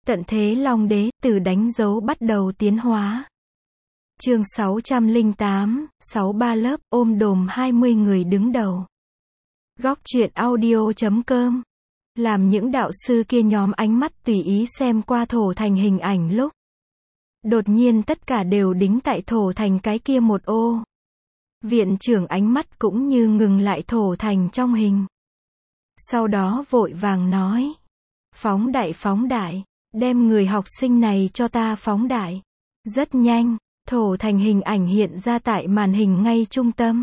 Tận thế Long Đế, từ đánh dấu bắt đầu tiến hóa. Chương 608, 63 lớp, ôm đồm 20 người đứng đầu. Góc truyện audio.com. Làm những đạo sư kia nhóm ánh mắt tùy ý xem qua Thổ Thành hình ảnh lúc. Đột nhiên tất cả đều đính tại Thổ Thành cái kia một ô. Viện trưởng ánh mắt cũng như ngừng lại Thổ Thành trong hình. Sau đó vội vàng nói. Phóng đại, đem người học sinh này cho ta phóng đại. Rất nhanh, Thổ Thành hình ảnh hiện ra tại màn hình ngay trung tâm.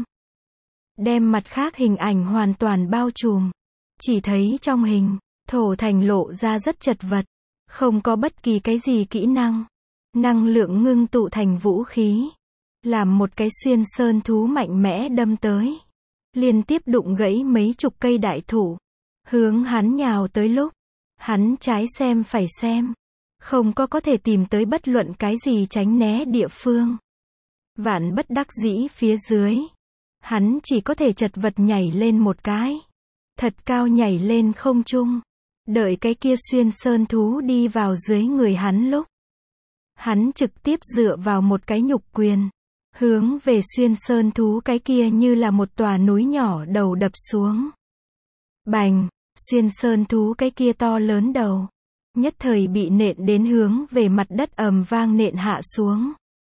Đem mặt khác hình ảnh hoàn toàn bao trùm. Chỉ thấy trong hình, Thổ Thành lộ ra rất chật vật. Không có bất kỳ cái gì kỹ năng. Năng lượng ngưng tụ thành vũ khí. Làm một cái xuyên sơn thú mạnh mẽ đâm tới. Liên tiếp đụng gãy mấy chục cây đại thụ. Hướng hắn nhào tới lúc. Hắn trái xem phải xem. Không có thể tìm tới bất luận cái gì tránh né địa phương. Vạn bất đắc dĩ phía dưới. Hắn chỉ có thể chật vật nhảy lên một cái. Thật cao nhảy lên không trung. Đợi cái kia xuyên sơn thú đi vào dưới người hắn lúc. Hắn trực tiếp dựa vào một cái nhục quyền. Hướng về xuyên sơn thú cái kia như là một tòa núi nhỏ đầu đập xuống. Bành, xuyên sơn thú cái kia to lớn đầu. Nhất thời bị nện đến hướng về mặt đất ầm vang nện hạ xuống.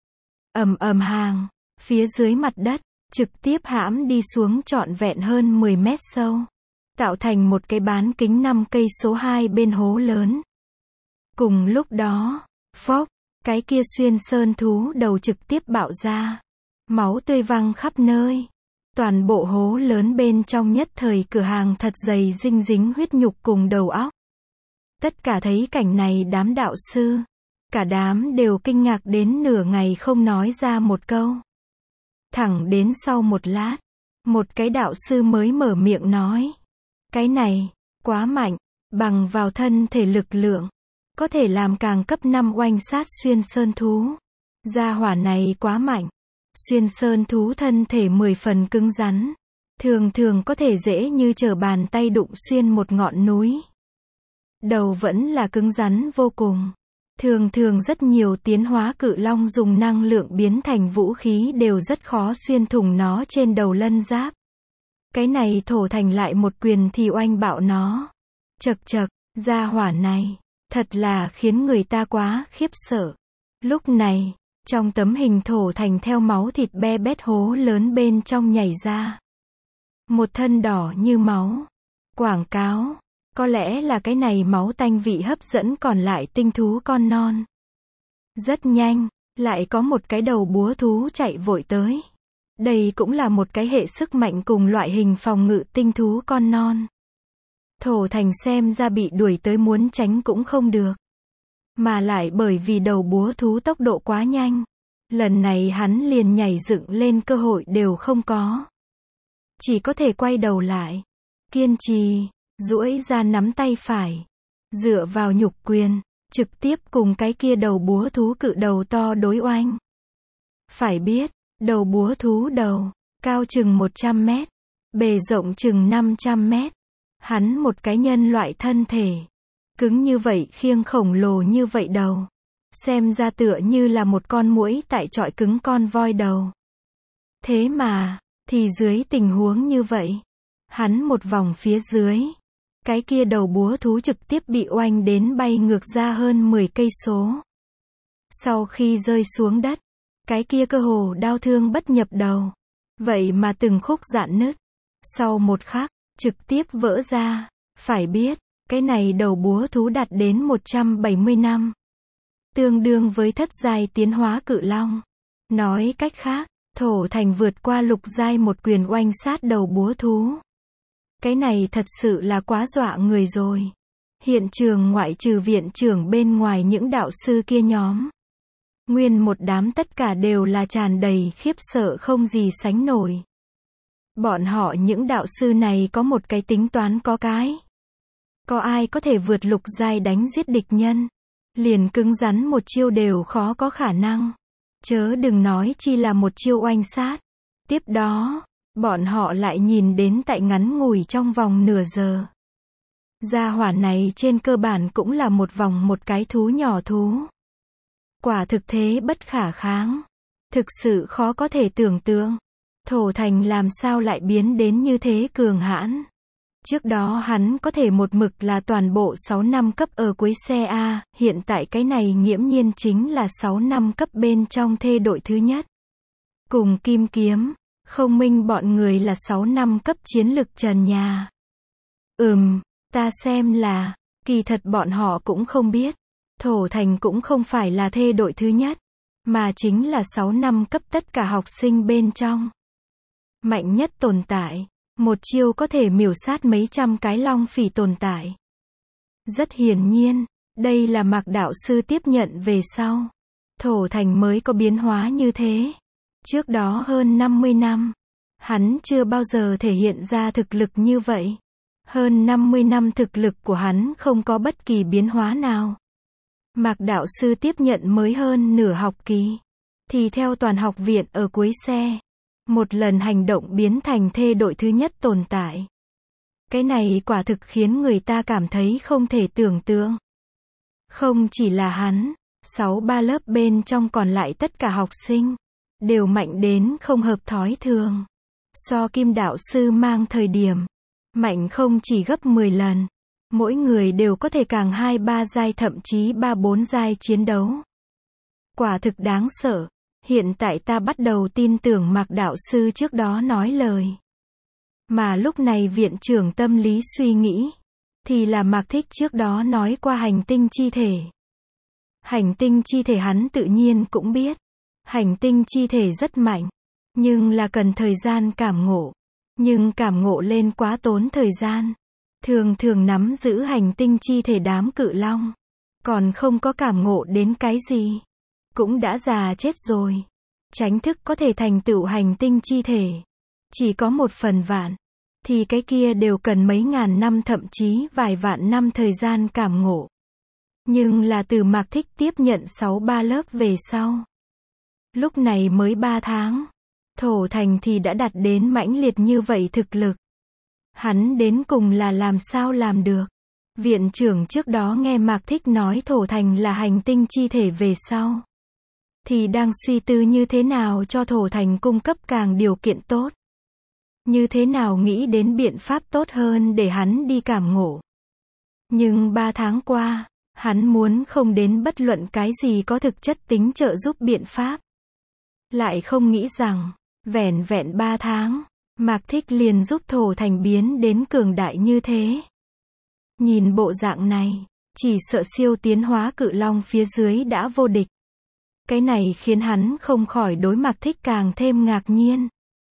Ầm hàng, phía dưới mặt đất, trực tiếp hãm đi xuống trọn vẹn hơn 10 mét sâu. Tạo thành một cái bán kính 5 cây số 2 bên hố lớn. Cùng lúc đó, phốc, cái kia xuyên sơn thú đầu trực tiếp bạo ra. Máu tươi văng khắp nơi. Toàn bộ hố lớn bên trong nhất thời cửa hàng thật dày dinh dính huyết nhục cùng đầu óc. Tất cả thấy cảnh này đám đạo sư. Cả đám đều kinh ngạc đến nửa ngày không nói ra một câu. Thẳng đến sau một lát. Một cái đạo sư mới mở miệng nói. Cái này, quá mạnh. Bằng vào thân thể lực lượng. Có thể làm càng cấp 5 oanh sát xuyên sơn thú. Gia hỏa này quá mạnh. Xuyên sơn thú thân thể 10 phần cứng rắn. Thường có thể dễ như trở bàn tay đụng xuyên một ngọn núi. Đầu vẫn là cứng rắn vô cùng. Thường rất nhiều tiến hóa cự long dùng năng lượng biến thành vũ khí đều rất khó xuyên thủng nó trên đầu lân giáp. Cái này Thổ Thành lại một quyền thì oanh bạo nó. Chật, gia hỏa này, thật là khiến người ta quá khiếp sợ. Lúc này, trong tấm hình Thổ Thành theo máu thịt be bét hố lớn bên trong nhảy ra. Một thân đỏ như máu. Quảng cáo. Có lẽ là cái này máu tanh vị hấp dẫn còn lại tinh thú con non. Rất nhanh, lại có một cái đầu búa thú chạy vội tới. Đây cũng là một cái hệ sức mạnh cùng loại hình phòng ngự tinh thú con non. Thổ Thành xem ra bị đuổi tới muốn tránh cũng không được. Mà lại bởi vì đầu búa thú tốc độ quá nhanh. Lần này hắn liền nhảy dựng lên cơ hội đều không có. Chỉ có thể quay đầu lại. Kiên trì. Duỗi ra nắm tay phải. Dựa vào nhục quyền. Trực tiếp cùng cái kia đầu búa thú cự đầu to đối oanh. Phải biết, đầu búa thú đầu. Cao chừng 100 mét. Bề rộng chừng 500 mét. Hắn một cái nhân loại thân thể. Cứng như vậy khiêng khổng lồ như vậy đầu. Xem ra tựa như là một con muỗi tại chọi cứng con voi đầu. Thế mà, thì dưới tình huống như vậy. Hắn một vòng phía dưới. Cái kia đầu búa thú trực tiếp bị oanh đến bay ngược ra hơn 10 cây số. Sau khi rơi xuống đất, cái kia cơ hồ đau thương bất nhập đầu. Vậy mà từng khúc rạn nứt. Sau một khắc, trực tiếp vỡ ra. Phải biết, cái này đầu búa thú đạt đến 170 năm. Tương đương với thất giai tiến hóa cự long. Nói cách khác, Thổ Thành vượt qua lục giai một quyền oanh sát đầu búa thú. Cái này thật sự là quá dọa người rồi. Hiện trường ngoại trừ viện trưởng bên ngoài những đạo sư kia nhóm. Nguyên một đám tất cả đều là tràn đầy khiếp sợ không gì sánh nổi. Bọn họ những đạo sư này có một cái tính toán có cái. Có ai có thể vượt lục giai đánh giết địch nhân. Liền cứng rắn một chiêu đều khó có khả năng. Chớ đừng nói chi là một chiêu oanh sát. Tiếp đó. Bọn họ lại nhìn đến tại ngắn ngủi trong vòng nửa giờ. Gia hỏa này trên cơ bản cũng là một vòng một cái thú nhỏ thú. Quả thực thế bất khả kháng. Thực sự khó có thể tưởng tượng. Thổ Thành làm sao lại biến đến như thế cường hãn. Trước đó hắn có thể một mực là toàn bộ 6 năm cấp ở cuối xe A, hiện tại cái này nghiễm nhiên chính là 6 năm cấp bên trong thê đội thứ nhất. Cùng Kim Kiếm, Không Minh bọn người là 6 năm cấp chiến lực trần nhà. Ta xem là, kỳ thật bọn họ cũng không biết. Thổ Thành cũng không phải là thê đội thứ nhất, mà chính là 6 năm cấp tất cả học sinh bên trong. Mạnh nhất tồn tại. Một chiêu có thể miểu sát mấy trăm cái long phỉ tồn tại. Rất hiển nhiên, đây là Mạc đạo sư tiếp nhận về sau. Thổ Thành mới có biến hóa như thế. Trước đó hơn 50 năm, hắn chưa bao giờ thể hiện ra thực lực như vậy. Hơn 50 năm thực lực của hắn không có bất kỳ biến hóa nào. Mạc đạo sư tiếp nhận mới hơn nửa học kỳ. Thì theo toàn học viện ở cuối xe. Một lần hành động biến thành thê đội thứ nhất tồn tại. Cái này quả thực khiến người ta cảm thấy không thể tưởng tượng. Không chỉ là hắn, 6-3 lớp bên trong còn lại tất cả học sinh, đều mạnh đến không hợp thói thường. So Kim đạo sư mang thời điểm, mạnh không chỉ gấp 10 lần. Mỗi người đều có thể càng 2-3 giai thậm chí 3-4 giai chiến đấu. Quả thực đáng sợ. Hiện tại ta bắt đầu tin tưởng Mạc đạo sư trước đó nói lời. Mà lúc này viện trưởng tâm lý suy nghĩ, thì là Mạc Thích trước đó nói qua hành tinh chi thể. Hành tinh chi thể hắn tự nhiên cũng biết. Hành tinh chi thể rất mạnh, nhưng là cần thời gian cảm ngộ. Nhưng cảm ngộ lên quá tốn thời gian. Thường thường nắm giữ hành tinh chi thể đám cự long. Còn không có cảm ngộ đến cái gì. Cũng đã già chết rồi. Tránh thức có thể thành tựu hành tinh chi thể. Chỉ có 1/1000. Thì cái kia đều cần mấy ngàn năm thậm chí vài vạn năm thời gian cảm ngộ. Nhưng là từ Mạc Thích tiếp nhận 6-3 lớp về sau. Lúc này mới 3 tháng. Thổ Thành thì đã đạt đến mãnh liệt như vậy thực lực. Hắn đến cùng là làm sao làm được. Viện trưởng trước đó nghe Mạc Thích nói Thổ Thành là hành tinh chi thể về sau. Thì đang suy tư như thế nào cho Thổ Thành cung cấp càng điều kiện tốt. Như thế nào nghĩ đến biện pháp tốt hơn để hắn đi cảm ngộ. Nhưng 3 tháng qua, hắn muốn không đến bất luận cái gì có thực chất tính trợ giúp biện pháp. Lại không nghĩ rằng, vẻn vẹn 3 tháng, Mạc Thích liền giúp Thổ Thành biến đến cường đại như thế. Nhìn bộ dạng này, chỉ sợ siêu tiến hóa cự long phía dưới đã vô địch. Cái này khiến hắn không khỏi đối Mạc Thích càng thêm ngạc nhiên.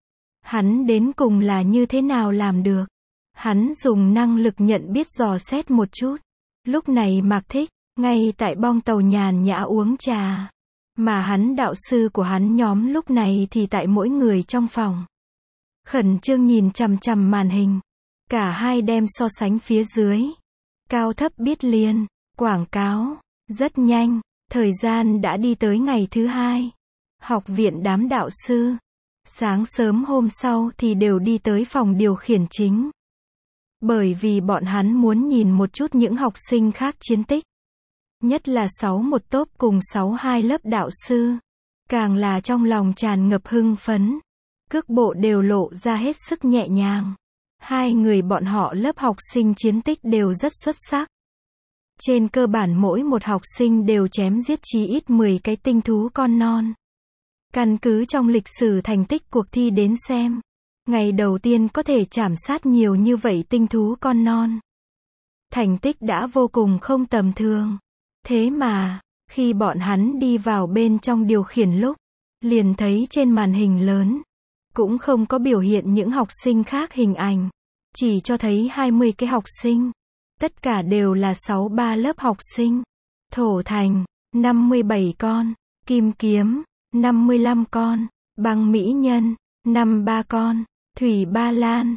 Hắn đến cùng là như thế nào làm được? Hắn dùng năng lực nhận biết dò xét một chút. Lúc này Mạc Thích, ngay tại bong tàu nhàn nhã uống trà. Mà hắn đạo sư của hắn nhóm lúc này thì tại mỗi người trong phòng. Khẩn trương nhìn chằm chằm màn hình. Cả hai đem so sánh phía dưới. Cao thấp biết liền, quảng cáo, rất nhanh. Thời gian đã đi tới ngày thứ 2. Học viện đám đạo sư. Sáng sớm hôm sau thì đều đi tới phòng điều khiển chính. Bởi vì bọn hắn muốn nhìn một chút những học sinh khác chiến tích. Nhất là 6-1 tốp cùng 6-2 lớp đạo sư. Càng là trong lòng tràn ngập hưng phấn. Cước bộ đều lộ ra hết sức nhẹ nhàng. Hai người bọn họ lớp học sinh chiến tích đều rất xuất sắc. Trên cơ bản mỗi một học sinh đều chém giết chí ít 10 cái tinh thú con non. Căn cứ trong lịch sử thành tích cuộc thi đến xem, ngày đầu tiên có thể chảm sát nhiều như vậy tinh thú con non. Thành tích đã vô cùng không tầm thường. Thế mà, khi bọn hắn đi vào bên trong điều khiển lúc, liền thấy trên màn hình lớn, cũng không có biểu hiện những học sinh khác hình ảnh, chỉ cho thấy 20 cái học sinh. Tất cả đều là 6-3 lớp học sinh. Thổ Thành, 57 con. Kim Kiếm, 55 con. Băng Mỹ Nhân, 53 con. Thủy Ba Lan,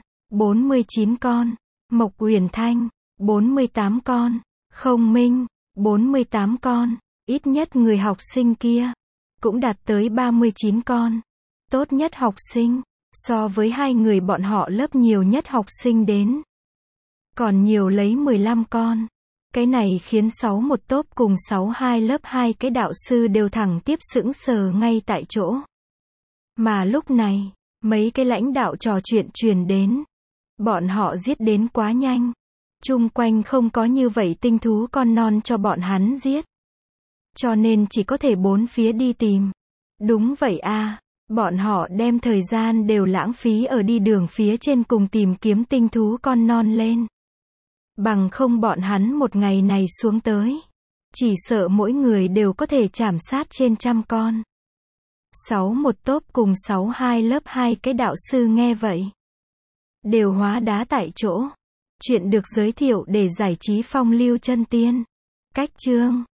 49 con. Mộc Uyển Thanh, 48 con. Không Minh, 48 con. Ít nhất người học sinh kia cũng đạt tới 39 con. Tốt nhất học sinh, so với hai người bọn họ lớp nhiều nhất học sinh đến. Còn nhiều lấy 15 con. Cái này khiến 61 tốp cùng 62 lớp 2 cái đạo sư đều thẳng tiếp sững sờ ngay tại chỗ. Mà lúc này, mấy cái lãnh đạo trò chuyện truyền đến. Bọn họ giết đến quá nhanh. Chung quanh không có như vậy tinh thú con non cho bọn hắn giết. Cho nên chỉ có thể bốn phía đi tìm. Đúng vậy a, bọn họ đem thời gian đều lãng phí ở đi đường phía trên cùng tìm kiếm tinh thú con non lên. Bằng không bọn hắn một ngày này xuống tới. Chỉ sợ mỗi người đều có thể chảm sát trên 100 con. 61 tốp cùng 62 lớp 2 cái đạo sư nghe vậy. Đều hóa đá tại chỗ. Chuyện được giới thiệu để giải trí phong lưu chân tiên. Cách chương.